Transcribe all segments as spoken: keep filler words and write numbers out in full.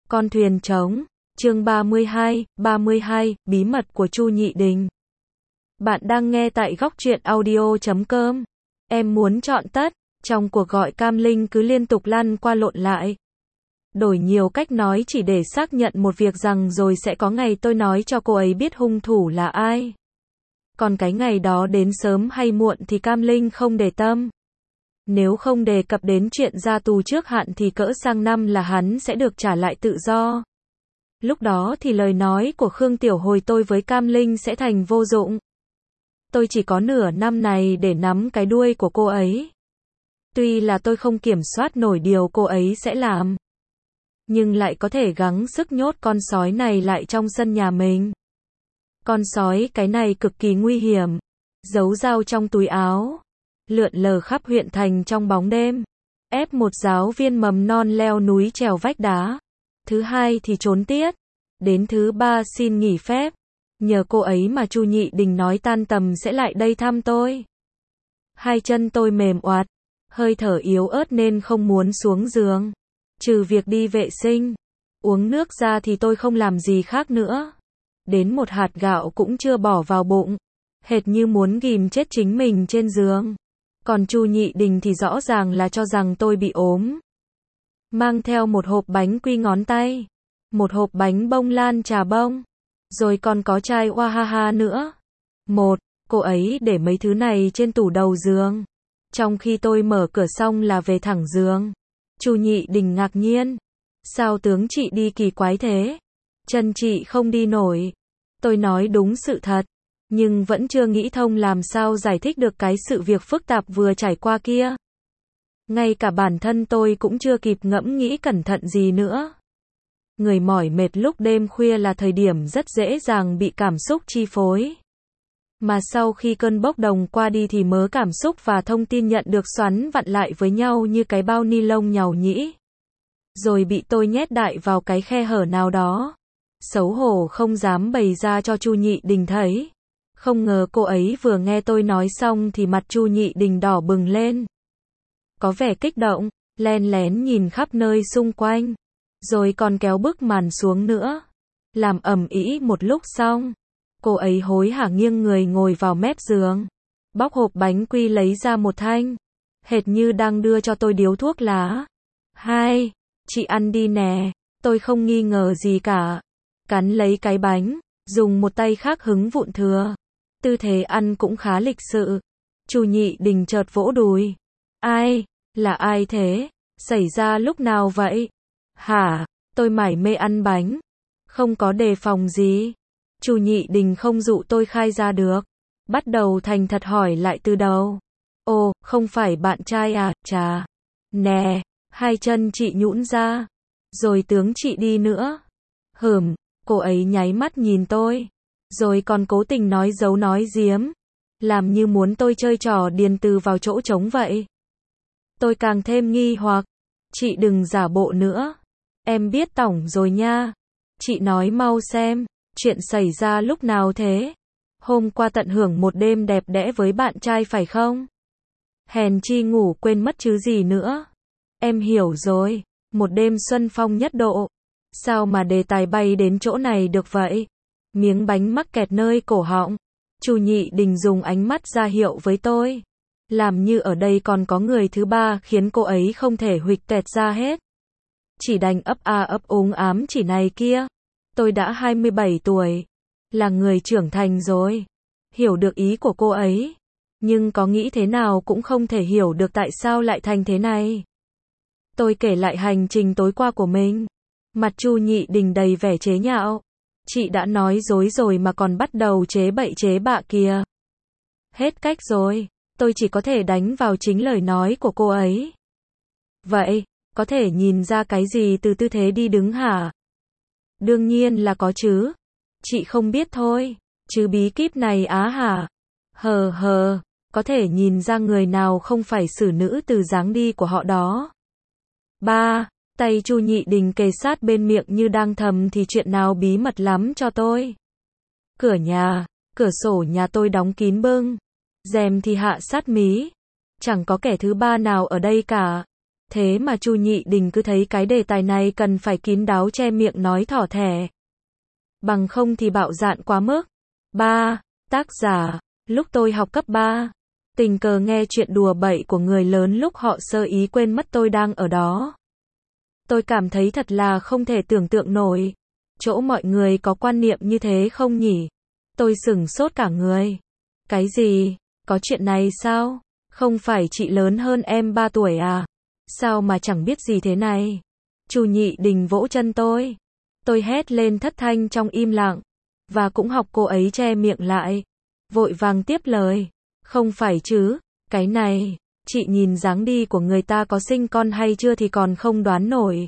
Con thuyền trống, chương ba mươi hai, ba mươi hai, bí mật của Chu Nhị Đình. Bạn đang nghe tại góc truyện audio chấm com. Em muốn chọn tất, trong cuộc gọi Cam Linh cứ liên tục lăn qua lộn lại. Đổi nhiều cách nói chỉ để xác nhận một việc rằng rồi sẽ có ngày tôi nói cho cô ấy biết hung thủ là ai. Còn cái ngày đó đến sớm hay muộn thì Cam Linh không để tâm. Nếu không đề cập đến chuyện ra tù trước hạn thì cỡ sang năm là hắn sẽ được trả lại tự do. Lúc đó thì lời nói của Khương Tiểu Hồi tôi với Cam Linh sẽ thành vô dụng. Tôi chỉ có nửa năm này để nắm cái đuôi của cô ấy. Tuy là tôi không kiểm soát nổi điều cô ấy sẽ làm, nhưng lại có thể gắng sức nhốt con sói này lại trong sân nhà mình. Con sói cái này cực kỳ nguy hiểm. Giấu dao trong túi áo, lượn lờ khắp huyện thành trong bóng đêm. Ép một giáo viên mầm non leo núi trèo vách đá. Thứ hai thì trốn tiết. Đến thứ ba xin nghỉ phép. Nhờ cô ấy mà Chu Nhị Đình nói tan tầm sẽ lại đây thăm tôi. Hai chân tôi mềm oạt, hơi thở yếu ớt nên không muốn xuống giường. Trừ việc đi vệ sinh, uống nước ra thì tôi không làm gì khác nữa. Đến một hạt gạo cũng chưa bỏ vào bụng. Hệt như muốn ghim chết chính mình trên giường. Còn Chu Nhị Đình thì rõ ràng là cho rằng tôi bị ốm. Mang theo một hộp bánh quy ngón tay, một hộp bánh bông lan trà bông, rồi còn có chai Wahaha nữa. Một, cô ấy để mấy thứ này trên tủ đầu giường. Trong khi tôi mở cửa xong là về thẳng giường. Chu Nhị Đình ngạc nhiên. Sao tướng chị đi kỳ quái thế? Chân chị không đi nổi. Tôi nói đúng sự thật, nhưng vẫn chưa nghĩ thông làm sao giải thích được cái sự việc phức tạp vừa trải qua kia. Ngay cả bản thân tôi cũng chưa kịp ngẫm nghĩ cẩn thận gì nữa. Người mỏi mệt lúc đêm khuya là thời điểm rất dễ dàng bị cảm xúc chi phối. Mà sau khi cơn bốc đồng qua đi thì mớ cảm xúc và thông tin nhận được xoắn vặn lại với nhau như cái bao ni lông nhàu nhĩ. Rồi bị tôi nhét đại vào cái khe hở nào đó. Xấu hổ không dám bày ra cho Chu Nhị Đình thấy. Không ngờ cô ấy vừa nghe tôi nói xong thì mặt Chu Nhị Đình đỏ bừng lên. Có vẻ kích động, len lén nhìn khắp nơi xung quanh. Rồi còn kéo bức màn xuống nữa. Làm ầm ĩ một lúc xong, cô ấy hối hả nghiêng người ngồi vào mép giường. Bóc hộp bánh quy lấy ra một thanh. Hệt như đang đưa cho tôi điếu thuốc lá. Hai, chị ăn đi nè. Tôi không nghi ngờ gì cả. Cắn lấy cái bánh, dùng một tay khác hứng vụn thừa. Tư thế ăn cũng khá lịch sự. Chu Nhị Đình chợt vỗ đùi. Ai? Là ai thế? Xảy ra lúc nào vậy? Hả? Tôi mải mê ăn bánh. Không có đề phòng gì. Chu Nhị Đình không dụ tôi khai ra được. Bắt đầu thành thật hỏi lại từ đầu. Ồ, không phải bạn trai à? Chà. Nè, hai chân chị nhũn ra. Rồi tướng chị đi nữa. Hửm, cô ấy nháy mắt nhìn tôi. Rồi còn cố tình nói giấu nói giếm. Làm như muốn tôi chơi trò điền từ vào chỗ trống vậy. Tôi càng thêm nghi hoặc. Chị đừng giả bộ nữa. Em biết tổng rồi nha. Chị nói mau xem, chuyện xảy ra lúc nào thế? Hôm qua tận hưởng một đêm đẹp đẽ với bạn trai phải không? Hèn chi ngủ quên mất chứ gì nữa. Em hiểu rồi, một đêm xuân phong nhất độ. Sao mà đề tài bay đến chỗ này được vậy? Miếng bánh mắc kẹt nơi cổ họng. Chu Nhị Đình dùng ánh mắt ra hiệu với tôi. Làm như ở đây còn có người thứ ba khiến cô ấy không thể huỵch tẹt ra hết. Chỉ đành ấp a ấp úng ám chỉ này kia. Tôi đã hai mươi bảy tuổi. Là người trưởng thành rồi. Hiểu được ý của cô ấy. Nhưng có nghĩ thế nào cũng không thể hiểu được tại sao lại thành thế này. Tôi kể lại hành trình tối qua của mình. Mặt Chu Nhị Đình đầy vẻ chế nhạo. Chị đã nói dối rồi mà còn bắt đầu chế bậy chế bạ kìa. Hết cách rồi. Tôi chỉ có thể đánh vào chính lời nói của cô ấy. Vậy, có thể nhìn ra cái gì từ tư thế đi đứng hả? Đương nhiên là có chứ. Chị không biết thôi. Chứ bí kíp này á hả? Hờ hờ, có thể nhìn ra người nào không phải xử nữ từ dáng đi của họ đó. Ba, tay Chu Nhị Đình kề sát bên miệng như đang thầm thì chuyện nào bí mật lắm cho tôi. Cửa nhà, cửa sổ nhà tôi đóng kín bưng. Rèm thì hạ sát mí. Chẳng có kẻ thứ ba nào ở đây cả. Thế mà Chu Nhị Đình cứ thấy cái đề tài này cần phải kín đáo che miệng nói thỏ thẻ. Bằng không thì bạo dạn quá mức. ba. Tác giả, lúc tôi học cấp ba, tình cờ nghe chuyện đùa bậy của người lớn lúc họ sơ ý quên mất tôi đang ở đó. Tôi cảm thấy thật là không thể tưởng tượng nổi. Chỗ mọi người có quan niệm như thế không nhỉ? Tôi sửng sốt cả người. Cái gì? Có chuyện này sao? Không phải chị lớn hơn em ba tuổi à? Sao mà chẳng biết gì thế này? Chu Nhị Đình vỗ chân tôi. Tôi hét lên thất thanh trong im lặng. Và cũng học cô ấy che miệng lại. Vội vàng tiếp lời. Không phải chứ, cái này, chị nhìn dáng đi của người ta có sinh con hay chưa thì còn không đoán nổi.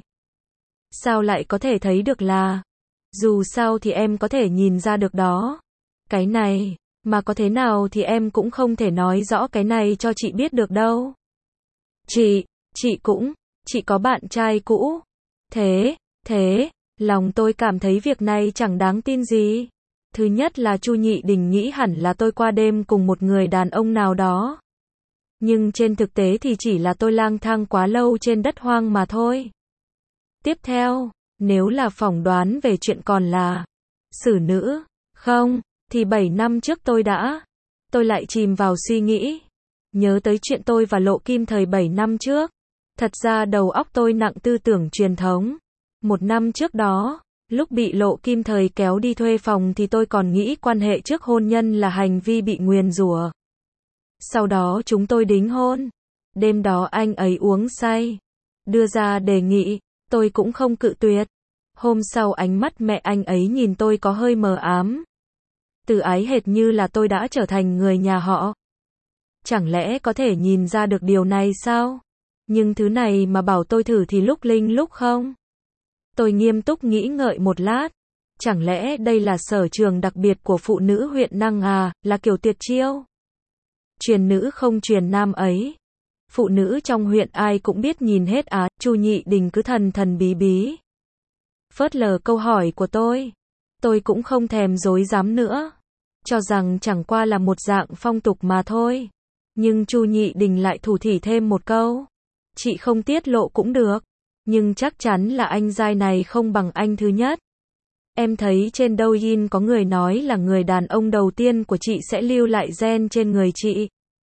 Sao lại có thể thấy được là, dù sao thì em có thể nhìn ra được đó. Cái này, mà có thế nào thì em cũng không thể nói rõ cái này cho chị biết được đâu. Chị, chị cũng, chị có bạn trai cũ. Thế, thế, lòng tôi cảm thấy việc này chẳng đáng tin gì. Thứ nhất là Chu Nhị Đình nghĩ hẳn là tôi qua đêm cùng một người đàn ông nào đó. Nhưng trên thực tế thì chỉ là tôi lang thang quá lâu trên đất hoang mà thôi. Tiếp theo, nếu là phỏng đoán về chuyện còn là xử nữ, không, thì bảy năm trước tôi đã. Tôi lại chìm vào suy nghĩ. Nhớ tới chuyện tôi và Lộ Kim thời bảy năm trước. Thật ra đầu óc tôi nặng tư tưởng truyền thống. Một năm trước đó, lúc bị Lộ Kim thời kéo đi thuê phòng thì tôi còn nghĩ quan hệ trước hôn nhân là hành vi bị nguyền rủa. Sau đó chúng tôi đính hôn. Đêm đó anh ấy uống say. Đưa ra đề nghị, tôi cũng không cự tuyệt. Hôm sau ánh mắt mẹ anh ấy nhìn tôi có hơi mờ ám. Từ ái hệt như là tôi đã trở thành người nhà họ. Chẳng lẽ có thể nhìn ra được điều này sao? Nhưng thứ này mà bảo tôi thử thì lúc linh lúc không. Tôi nghiêm túc nghĩ ngợi một lát. Chẳng lẽ đây là sở trường đặc biệt của phụ nữ huyện Năng à, là kiểu tuyệt chiêu? Truyền nữ không truyền nam ấy. Phụ nữ trong huyện ai cũng biết nhìn hết á, Chu Nhị Đình cứ thần thần bí bí. Phớt lờ câu hỏi của tôi. Tôi cũng không thèm dối dám nữa. Cho rằng chẳng qua là một dạng phong tục mà thôi. Nhưng Chu Nhị Đình lại thủ thỉ thêm một câu. Chị không tiết lộ cũng được. Nhưng chắc chắn là anh giai này không bằng anh thứ nhất. Em thấy trên Douyin có người nói là người đàn ông đầu tiên của chị sẽ lưu lại gen trên người chị.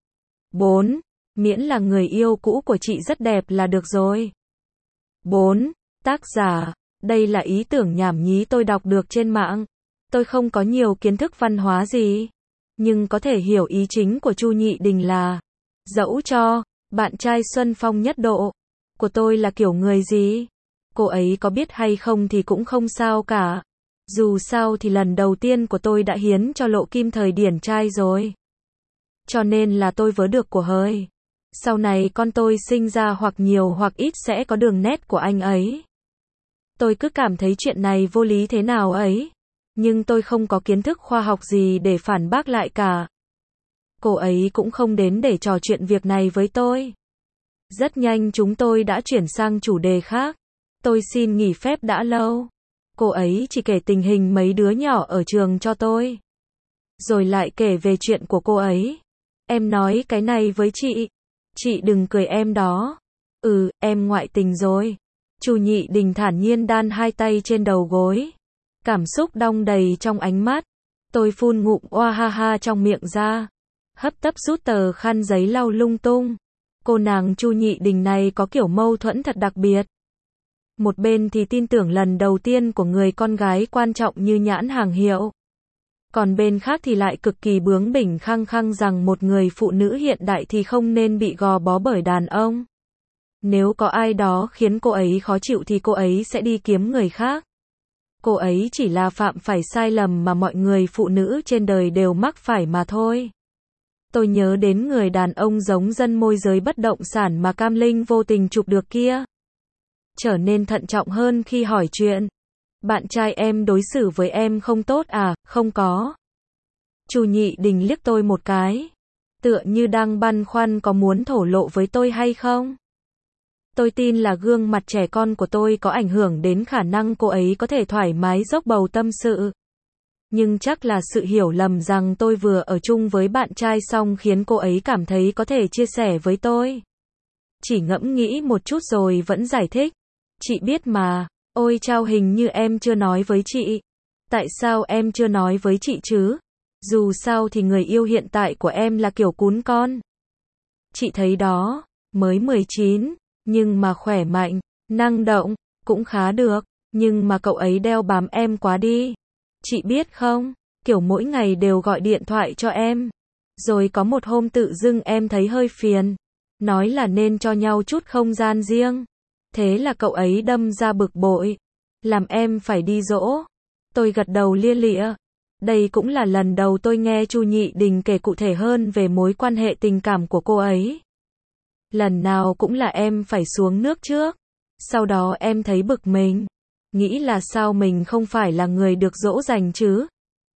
bốn. Miễn là người yêu cũ của chị rất đẹp là được rồi. bốn. Tác giả. Đây là ý tưởng nhảm nhí tôi đọc được trên mạng. Tôi không có nhiều kiến thức văn hóa gì. Nhưng có thể hiểu ý chính của Chu Nhị Đình là dẫu cho bạn trai Xuân Phong nhất độ của tôi là kiểu người gì, cô ấy có biết hay không thì cũng không sao cả. Dù sao thì lần đầu tiên của tôi đã hiến cho Lộ Kim thời điển trai rồi. Cho nên là tôi vớ được của hời. Sau này con tôi sinh ra hoặc nhiều hoặc ít sẽ có đường nét của anh ấy. Tôi cứ cảm thấy chuyện này vô lý thế nào ấy. Nhưng tôi không có kiến thức khoa học gì để phản bác lại cả. Cô ấy cũng không đến để trò chuyện việc này với tôi. Rất nhanh chúng tôi đã chuyển sang chủ đề khác. Tôi xin nghỉ phép đã lâu. Cô ấy chỉ kể tình hình mấy đứa nhỏ ở trường cho tôi. Rồi lại kể về chuyện của cô ấy. Em nói cái này với chị. Chị đừng cười em đó. Ừ, em ngoại tình rồi. Chu Nhị Đình thản nhiên đan hai tay trên đầu gối. Cảm xúc đong đầy trong ánh mắt. Tôi phun ngụm oa ha ha trong miệng ra. Hấp tấp rút tờ khăn giấy lau lung tung. Cô nàng Chu Nhị Đình này có kiểu mâu thuẫn thật đặc biệt. Một bên thì tin tưởng lần đầu tiên của người con gái quan trọng như nhãn hàng hiệu. Còn bên khác thì lại cực kỳ bướng bỉnh khăng khăng rằng một người phụ nữ hiện đại thì không nên bị gò bó bởi đàn ông. Nếu có ai đó khiến cô ấy khó chịu thì cô ấy sẽ đi kiếm người khác. Cô ấy chỉ là phạm phải sai lầm mà mọi người phụ nữ trên đời đều mắc phải mà thôi. Tôi nhớ đến người đàn ông giống dân môi giới bất động sản mà Cam Linh vô tình chụp được kia. Trở nên thận trọng hơn khi hỏi chuyện. Bạn trai em đối xử với em không tốt à? Không có. Chu Nhị Đình liếc tôi một cái. Tựa như đang băn khoăn có muốn thổ lộ với tôi hay không. Tôi tin là gương mặt trẻ con của tôi có ảnh hưởng đến khả năng cô ấy có thể thoải mái dốc bầu tâm sự. Nhưng chắc là sự hiểu lầm rằng tôi vừa ở chung với bạn trai xong khiến cô ấy cảm thấy có thể chia sẻ với tôi. chỉ ngẫm nghĩ một chút rồi vẫn giải thích. Chị biết mà, ôi chao hình như em chưa nói với chị. Tại sao em chưa nói với chị chứ? Dù sao thì người yêu hiện tại của em là kiểu cún con. Chị thấy đó, mới mười chín, nhưng mà khỏe mạnh, năng động, cũng khá được, nhưng mà cậu ấy đeo bám em quá đi. Chị biết không, kiểu mỗi ngày đều gọi điện thoại cho em. Rồi có một hôm tự dưng em thấy hơi phiền, nói là nên cho nhau chút không gian riêng. Thế là cậu ấy đâm ra bực bội, làm em phải đi dỗ. Tôi gật đầu lia lịa. Đây cũng là lần đầu tôi nghe Chu Nhị Đình kể cụ thể hơn về mối quan hệ tình cảm của cô ấy. Lần nào cũng là em phải xuống nước trước. Sau đó em thấy bực mình, nghĩ là sao mình không phải là người được dỗ dành chứ.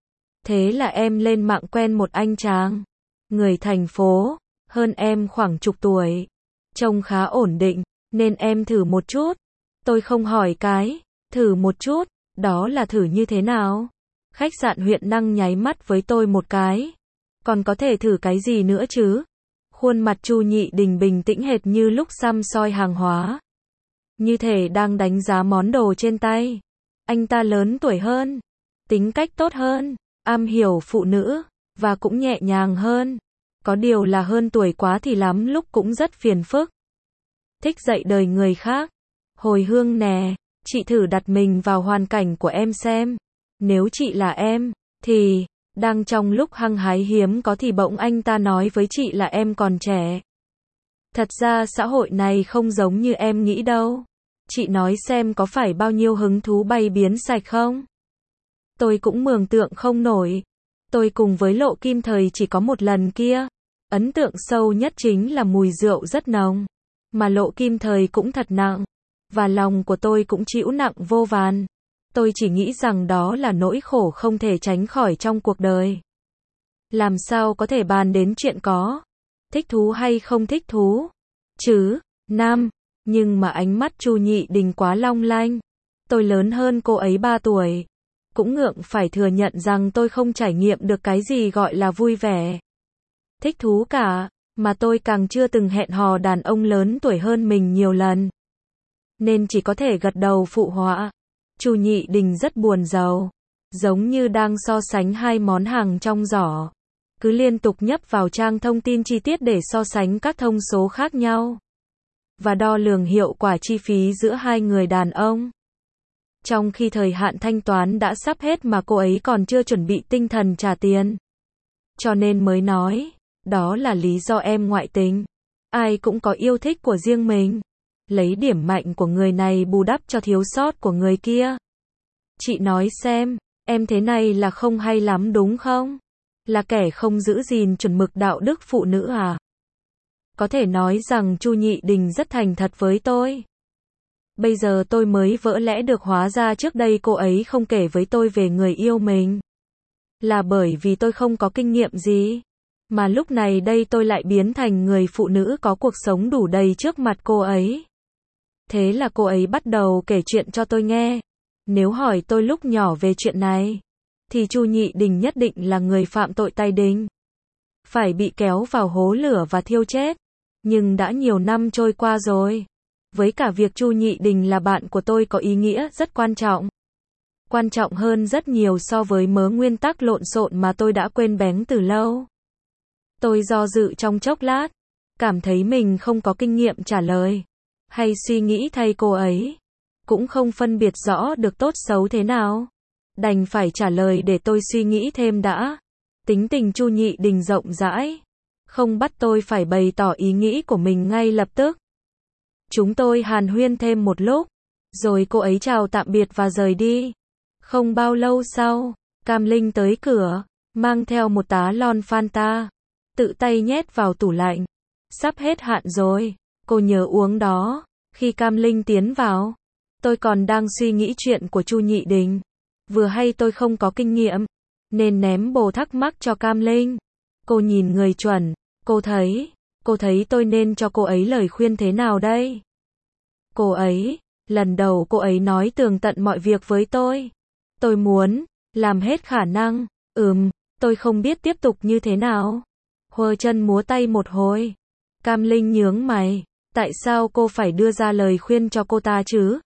Thế là em lên mạng quen một anh chàng, người thành phố, hơn em khoảng chục tuổi, trông khá ổn định, nên em thử một chút. Tôi không hỏi cái, thử một chút, đó là thử như thế nào? Khách sạn huyện Năng nháy mắt với tôi một cái. Còn có thể thử cái gì nữa chứ? Khuôn mặt Chu Nhị Đình bình tĩnh hệt như lúc săm soi hàng hóa. Như thể đang đánh giá món đồ trên tay. Anh ta lớn tuổi hơn, tính cách tốt hơn, am hiểu phụ nữ, và cũng nhẹ nhàng hơn. Có điều là hơn tuổi quá thì lắm lúc cũng rất phiền phức. Thích dạy đời người khác. Hồi hương nè, chị thử đặt mình vào hoàn cảnh của em xem. Nếu chị là em, thì, đang trong lúc hăng hái hiếm có thì bỗng anh ta nói với chị là em còn trẻ. Thật ra xã hội này không giống như em nghĩ đâu. Chị nói xem có phải bao nhiêu hứng thú bay biến sạch không? Tôi cũng mường tượng không nổi. Tôi cùng với Lộ Kim Thời chỉ có một lần kia. Ấn tượng sâu nhất chính là mùi rượu rất nồng. Mà Lộ Kim Thời cũng thật nặng. Và lòng của tôi cũng chịu nặng vô vàn. Tôi chỉ nghĩ rằng đó là nỗi khổ không thể tránh khỏi trong cuộc đời. Làm sao có thể bàn đến chuyện có thích thú hay không thích thú chứ, Nam. Nhưng mà ánh mắt Chu Nhị Đình quá long lanh. Tôi lớn hơn cô ấy ba tuổi. Cũng ngượng phải thừa nhận rằng tôi không trải nghiệm được cái gì gọi là vui vẻ, thích thú cả, mà tôi càng chưa từng hẹn hò đàn ông lớn tuổi hơn mình nhiều lần. Nên chỉ có thể gật đầu phụ họa. Chu Nhị Đình rất buồn rầu, giống như đang so sánh hai món hàng trong giỏ. Cứ liên tục nhấp vào trang thông tin chi tiết để so sánh các thông số khác nhau. Và đo lường hiệu quả chi phí giữa hai người đàn ông. Trong khi thời hạn thanh toán đã sắp hết mà cô ấy còn chưa chuẩn bị tinh thần trả tiền. Cho nên mới nói, đó là lý do em ngoại tình. Ai cũng có yêu thích của riêng mình. Lấy điểm mạnh của người này bù đắp cho thiếu sót của người kia. Chị nói xem, em thế này là không hay lắm đúng không? Là kẻ không giữ gìn chuẩn mực đạo đức phụ nữ à? Có thể nói rằng Chu Nhị Đình rất thành thật với tôi. Bây giờ tôi mới vỡ lẽ được, hóa ra trước đây cô ấy không kể với tôi về người yêu mình. Là bởi vì tôi không có kinh nghiệm gì. Mà lúc này đây tôi lại biến thành người phụ nữ có cuộc sống đủ đầy trước mặt cô ấy. Thế là cô ấy bắt đầu kể chuyện cho tôi nghe. Nếu hỏi tôi lúc nhỏ về chuyện này, thì Chu Nhị Đình nhất định là người phạm tội tay đình. Phải bị kéo vào hố lửa và thiêu chết. Nhưng đã nhiều năm trôi qua rồi. Với cả việc Chu Nhị Đình là bạn của tôi có ý nghĩa rất quan trọng. Quan trọng hơn rất nhiều so với mớ nguyên tắc lộn xộn mà tôi đã quên bén từ lâu. Tôi do dự trong chốc lát, cảm thấy mình không có kinh nghiệm trả lời, hay suy nghĩ thay cô ấy. Cũng không phân biệt rõ được tốt xấu thế nào. Đành phải trả lời để tôi suy nghĩ thêm đã. Tính tình Chu Nhị Đình rộng rãi, không bắt tôi phải bày tỏ ý nghĩ của mình ngay lập tức. Chúng tôi hàn huyên thêm một lúc, rồi cô ấy chào tạm biệt và rời đi. Không bao lâu sau, Cam Linh tới cửa, mang theo một tá lon Fanta, tự tay nhét vào tủ lạnh. Sắp hết hạn rồi, cô nhớ uống đó. Khi Cam Linh tiến vào, tôi còn đang suy nghĩ chuyện của Chu Nhị Đình. Vừa hay tôi không có kinh nghiệm, nên ném bồ thắc mắc cho Cam Linh. Cô nhìn người chuẩn, cô thấy, cô thấy tôi nên cho cô ấy lời khuyên thế nào đây? Cô ấy, lần đầu cô ấy nói tường tận mọi việc với tôi. Tôi muốn, làm hết khả năng, ừm, tôi không biết tiếp tục như thế nào. Hơ chân múa tay một hồi. Cam Linh nhướng mày, Tại sao cô phải đưa ra lời khuyên cho cô ta chứ?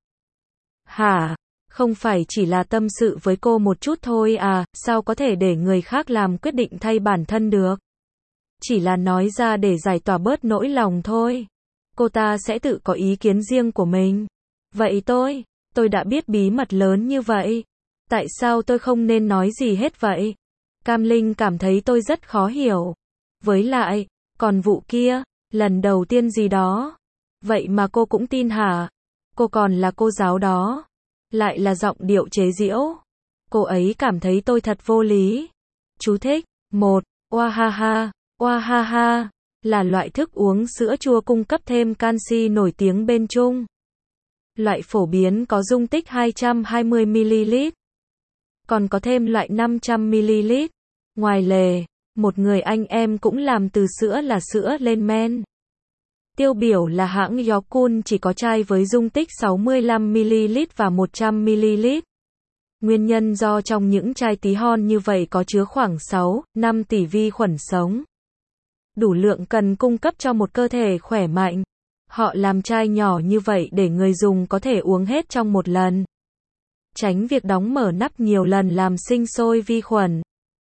Hả? Không phải chỉ là tâm sự với cô một chút thôi à, sao có thể để người khác làm quyết định thay bản thân được? Chỉ là nói ra để giải tỏa bớt nỗi lòng thôi. Cô ta sẽ tự có ý kiến riêng của mình. Vậy tôi, tôi đã biết bí mật lớn như vậy. Tại sao tôi không nên nói gì hết vậy? Cam Linh cảm thấy tôi rất khó hiểu. Với lại, còn vụ kia, lần đầu tiên gì đó. Vậy mà cô cũng tin hả? Cô còn là cô giáo đó. Lại là giọng điệu chế giễu. Cô ấy cảm thấy tôi thật vô lý. Chú thích. một. Wahaha. Wahaha. Là loại thức uống sữa chua cung cấp thêm canxi nổi tiếng bên Trung. Loại phổ biến có dung tích hai trăm hai mươi mi-li-lít. Còn có thêm loại năm trăm mi-li-lít. Ngoài lề, một người anh em cũng làm từ sữa là sữa lên men. Tiêu biểu là hãng Yokun chỉ có chai với dung tích sáu mươi lăm mi-li-lít và một trăm mi-li-lít. Nguyên nhân do trong những chai tí hon như vậy có chứa khoảng sáu, năm tỷ vi khuẩn sống. Đủ lượng cần cung cấp cho một cơ thể khỏe mạnh. Họ làm chai nhỏ như vậy để người dùng có thể uống hết trong một lần. Tránh việc đóng mở nắp nhiều lần làm sinh sôi vi khuẩn.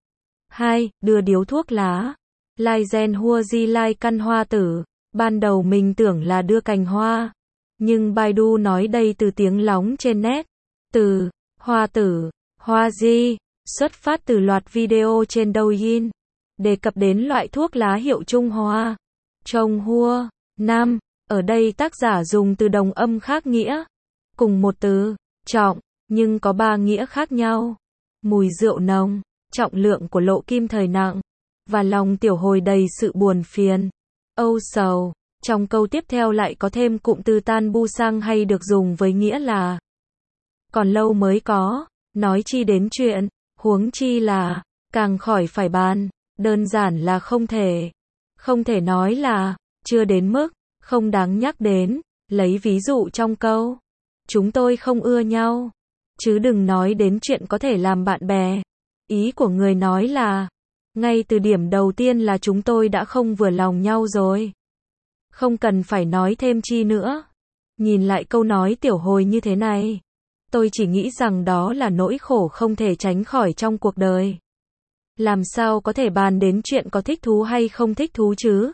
hai. Đưa điếu thuốc lá. Lai gen hua di lai căn hoa tử. Ban đầu mình tưởng là đưa cành hoa. Nhưng Baidu nói đây từ tiếng lóng trên net. Từ hoa tử, hoa di, xuất phát từ loạt video trên Douyin. Đề cập đến loại thuốc lá hiệu Trung Hoa. Trông hua. năm. Ở đây tác giả dùng từ đồng âm khác nghĩa. Cùng một từ, trọng, nhưng có ba nghĩa khác nhau. Mùi rượu nồng, trọng lượng của lộ kim thời nặng, và lòng tiểu hồi đầy sự buồn phiền, âu sầu. Trong câu tiếp theo lại có thêm cụm từ tan bu sang hay được dùng với nghĩa là còn lâu mới có, nói chi đến chuyện, huống chi là, càng khỏi phải bàn, đơn giản là không thể. Không thể nói là, chưa đến mức, không đáng nhắc đến, lấy ví dụ trong câu. Chúng tôi không ưa nhau. Chứ đừng nói đến chuyện có thể làm bạn bè. Ý của người nói là, ngay từ điểm đầu tiên là chúng tôi đã không vừa lòng nhau rồi. Không cần phải nói thêm chi nữa. Nhìn lại câu nói tiểu hồi như thế này, tôi chỉ nghĩ rằng đó là nỗi khổ không thể tránh khỏi trong cuộc đời. Làm sao có thể bàn đến chuyện có thích thú hay không thích thú chứ?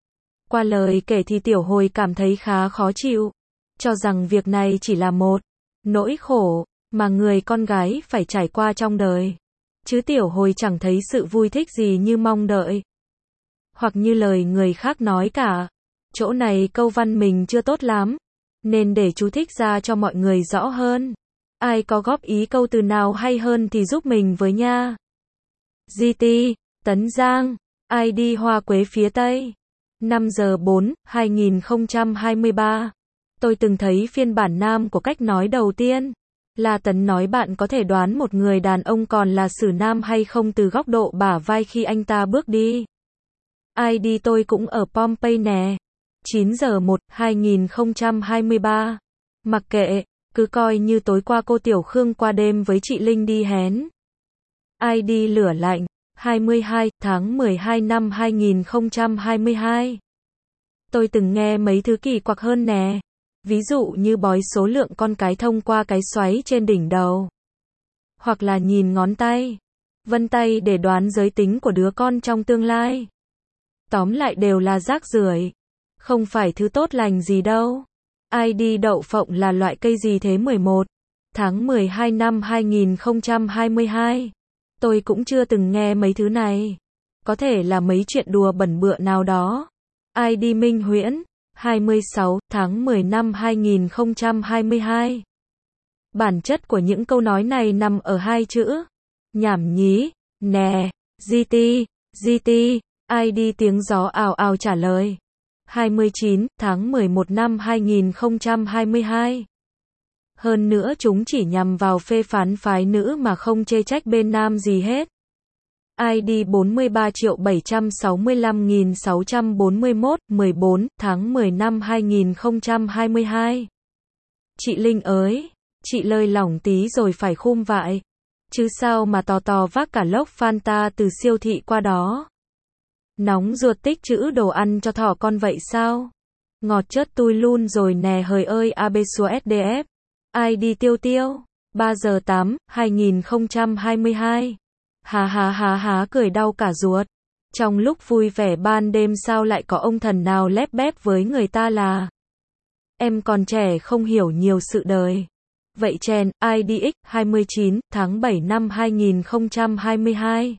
Qua lời kể thì tiểu hồi cảm thấy khá khó chịu, cho rằng việc này chỉ là một nỗi khổ mà người con gái phải trải qua trong đời. Chứ tiểu hồi chẳng thấy sự vui thích gì như mong đợi. Hoặc như lời người khác nói cả. Chỗ này câu văn mình chưa tốt lắm, nên để chú thích ra cho mọi người rõ hơn. Ai có góp ý câu từ nào hay hơn thì giúp mình với nha. giê tê, Tấn Giang, i đê Hoa Quế phía Tây. năm giờ bốn, hai nghìn không trăm hai mươi ba. Tôi từng thấy phiên bản nam của cách nói đầu tiên. La Tấn nói bạn có thể đoán một người đàn ông còn là xử nam hay không từ góc độ bả vai khi anh ta bước đi. i đê tôi cũng ở Pompey nè. chín giờ một, hai nghìn không trăm hai mươi ba. Mặc kệ, cứ coi như tối qua cô Tiểu Khương qua đêm với chị Linh đi hén. i đê lửa lạnh, hai mươi hai tháng mười hai năm hai nghìn không trăm hai mươi hai. Tôi từng nghe mấy thứ kỳ quặc hơn nè. Ví dụ như bói số lượng con cái thông qua cái xoáy trên đỉnh đầu. Hoặc là nhìn ngón tay, vân tay để đoán giới tính của đứa con trong tương lai. Tóm lại đều là rác rưởi. Không phải thứ tốt lành gì đâu. i đê đậu phộng là loại cây gì thế? mười một tháng mười hai năm hai nghìn không trăm hai mươi hai. Tôi cũng chưa từng nghe mấy thứ này. Có thể là mấy chuyện đùa bẩn bựa nào đó. i đê Minh Huyễn, hai mươi sáu tháng mười năm hai nghìn không trăm hai mươi hai. Bản chất của những câu nói này nằm ở hai chữ. Nhảm nhí, nè, giê tê, giê tê, i đê tiếng gió ào ào trả lời. hai mươi chín tháng mười một năm hai nghìn không trăm hai mươi hai. Hơn nữa chúng chỉ nhằm vào phê phán phái nữ mà không chê trách bên nam gì hết. i đê bốn mươi ba triệu bảy trăm sáu mươi lăm nghìn sáu trăm bốn mươi mốt, mười bốn tháng mười năm hai nghìn không trăm hai mươi hai. Chị Linh ơi, chị lơi lỏng tí rồi phải khum vại. Chứ sao mà tò tò vác cả lốc Fanta từ siêu thị qua đó. Nóng ruột tích trữ đồ ăn cho thỏ con vậy sao? Ngọt chớt tui luôn rồi nè hời ơi a bê xua ét đê ép. i đê tiêu tiêu. ba giờ tám, hai nghìn không trăm hai mươi hai. Hà hà hà hà cười đau cả ruột. Trong lúc vui vẻ ban đêm sao lại có ông thần nào lép bép với người ta là em còn trẻ không hiểu nhiều sự đời. Vậy chèn, i đê ích, hai mươi chín, tháng bảy năm hai nghìn không trăm hai mươi hai.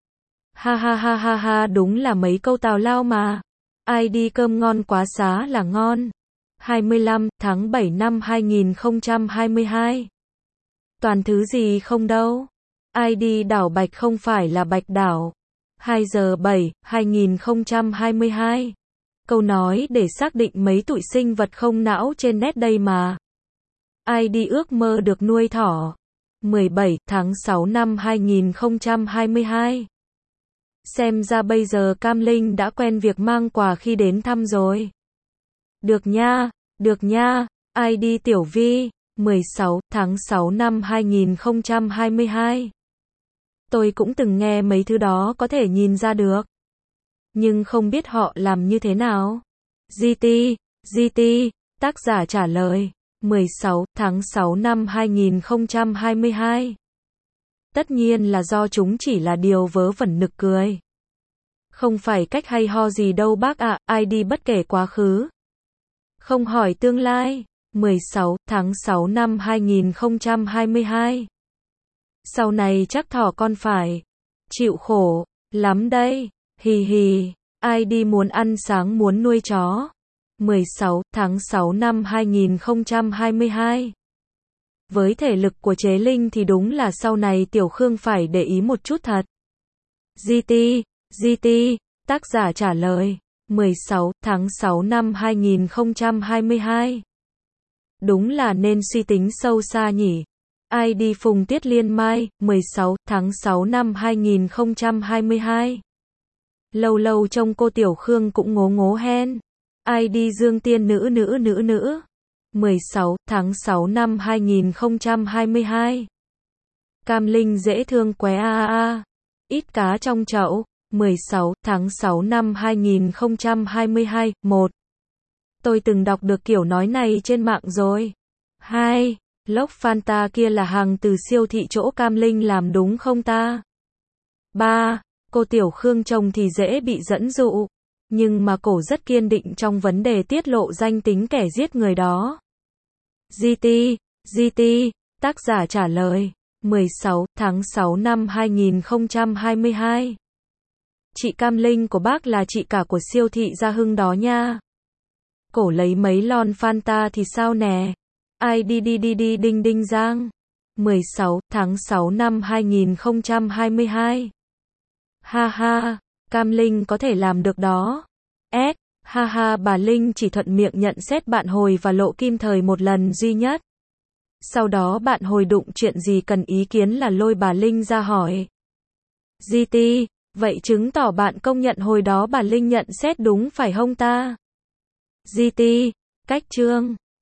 Ha ha ha ha ha đúng là mấy câu tào lao mà. i đê cơm ngon quá xá là ngon. hai mươi lăm, tháng bảy năm hai nghìn không trăm hai mươi hai. Toàn thứ gì không đâu. i đê đảo Bạch không phải là Bạch đảo. hai giờ bảy, hai nghìn không trăm hai mươi hai. Câu nói để xác định mấy tụi sinh vật không não trên net đây mà. i đê ước mơ được nuôi thỏ. mười bảy, tháng sáu năm hai nghìn không trăm hai mươi hai. Xem ra bây giờ Cam Linh đã quen việc mang quà khi đến thăm rồi. Được nha, được nha, i đê Tiểu Vi, mười sáu, tháng sáu năm hai nghìn không trăm hai mươi hai. Tôi cũng từng nghe mấy thứ đó có thể nhìn ra được. Nhưng không biết họ làm như thế nào. giê tê, giê tê, tác giả trả lời, mười sáu, tháng sáu năm hai nghìn không trăm hai mươi hai. Tất nhiên là do chúng chỉ là điều vớ vẩn nực cười. Không phải cách hay ho gì đâu bác ạ, i đê bất kể quá khứ. Không hỏi tương lai, mười sáu, tháng sáu năm hai nghìn không trăm hai mươi hai. Sau này chắc thỏ con phải chịu khổ lắm đây, hì hì, i đê muốn ăn sáng muốn nuôi chó. mười sáu, tháng sáu năm hai nghìn không trăm hai mươi hai. Với thể lực của Chế Linh thì đúng là sau này Tiểu Khương phải để ý một chút thật. giê tê, giê tê, tác giả trả lời, mười sáu, tháng sáu năm hai nghìn không trăm hai mươi hai. Đúng là nên suy tính sâu xa nhỉ. i đê Phùng Tiết Liên Mai, mười sáu, tháng sáu năm hai nghìn không trăm hai mươi hai. Lâu lâu trông cô Tiểu Khương cũng ngố ngố hen. i đê Dương Tiên Nữ Nữ Nữ Nữ. mười sáu, tháng sáu năm hai nghìn không trăm hai mươi hai. Cam Linh dễ thương quá a a a. Ít cá trong chậu. mười sáu, tháng sáu năm hai nghìn không trăm hai mươi hai. một. Tôi từng đọc được kiểu nói này trên mạng rồi. hai. Lốc Fanta kia là hàng từ siêu thị chỗ Cam Linh làm đúng không ta? ba. Cô Tiểu Khương chồng thì dễ bị dẫn dụ. Nhưng mà cổ rất kiên định trong vấn đề tiết lộ danh tính kẻ giết người đó. giê tê, giê tê, tác giả trả lời, mười sáu, tháng sáu năm hai nghìn không trăm hai mươi hai. Chị Cam Linh của bác là chị cả của siêu thị Gia Hưng đó nha. Cổ lấy mấy lon Fanta thì sao nè? i đê đi đi đi đinh đinh giang. mười sáu, tháng sáu năm hai nghìn không trăm hai mươi hai. Ha ha, Cam Linh có thể làm được đó. S, ha ha bà Linh chỉ thuận miệng nhận xét bạn Hồi và Lộ Kim Thời một lần duy nhất. Sau đó bạn Hồi đụng chuyện gì cần ý kiến là lôi bà Linh ra hỏi. giê tê, vậy chứng tỏ bạn công nhận hồi đó bà Linh nhận xét đúng phải không ta? giê tê, cách chương.